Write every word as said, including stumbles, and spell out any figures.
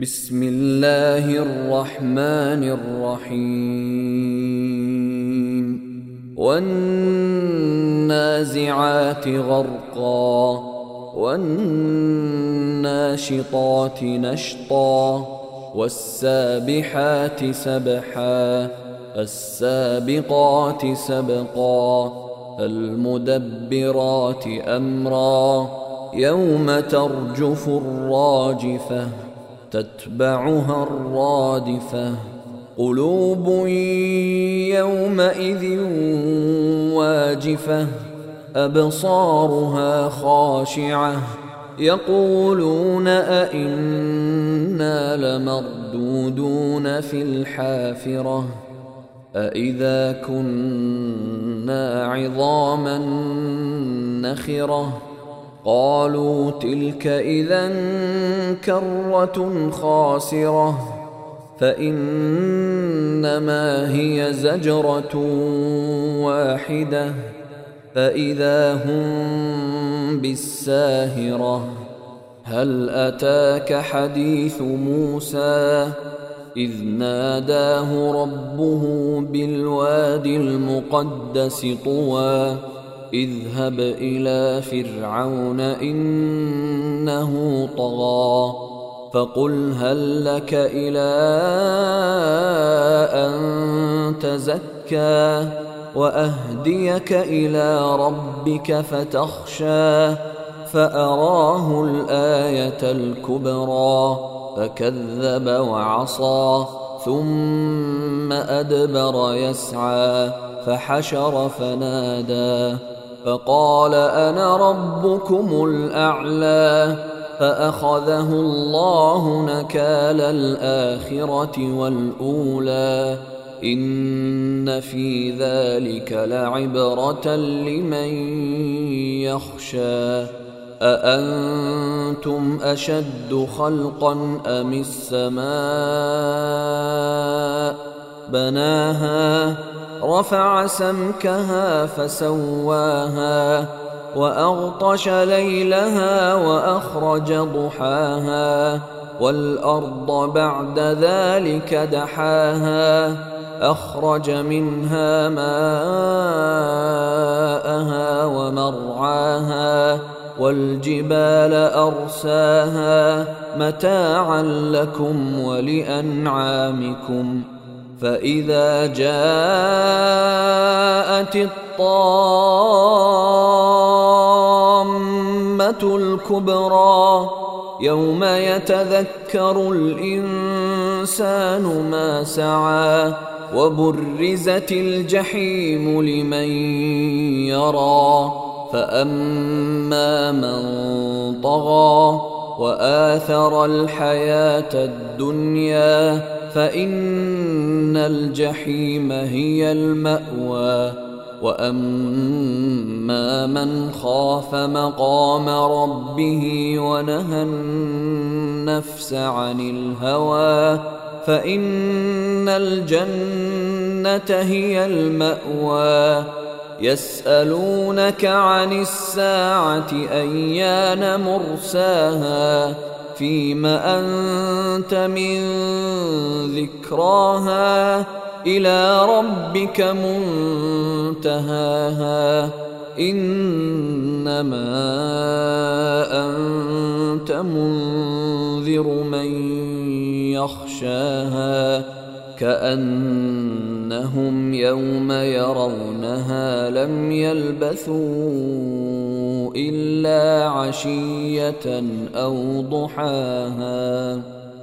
بسم الله الرحمن الرحيم والنازعات غرقا والناشطات نشطا والسابحات سبحا السابقات سبقا المدبرات أمرا يوم ترجف الراجفة تتبعها الرادفة قلوب يومئذ واجفة أبصارها خاشعة يقولون أئنا لمردودون في الحافرة أئذا كنا عظاما نخرة قالوا تلك إذا كرة خاسرة فإنما هي زجرة واحدة فإذا هم بالساهرة هل أتاك حديث موسى إذ ناداه ربه بالوادي المقدس طوى اذهب إلى فرعون إنه طغى فقل هل لك إلى أن تزكى وأهديك إلى ربك فتخشى فأراه الآية الكبرى فكذب وعصى ثم أدبر يسعى فحشر فنادى فقال أنا ربكم الأعلى فأخذه الله نكال الآخرة والأولى إن في ذلك لعبرة لمن يخشى أأنتم أشد خلقا أم السماء بناها رفع سمكها فسواها وأغطش ليلها وأخرج ضحاها والأرض بعد ذلك دحاها أخرج منها ماءها ومرعاها والجبال أرساها متاعا لكم ولأنعامكم فإذا جاءت الطامة الكبرى يوم يتذكر الإنسان ما سعى وبرزت الجحيم لمن يرى فأما من طغى وآثر الحياة الدنيا فإن الجحيم هي المأوى وأما من خاف مقام ربه ونهى النفس عن الهوى فإن الجنة هي المأوى يسألونك عن الساعة أيان مرساها فيم أنت من ذكراها إلى ربك منتهاها إنما أنت منذر من يخشاها كأنهم يوم يرونها لم يلبثوا إلا عشية أو ضحاها.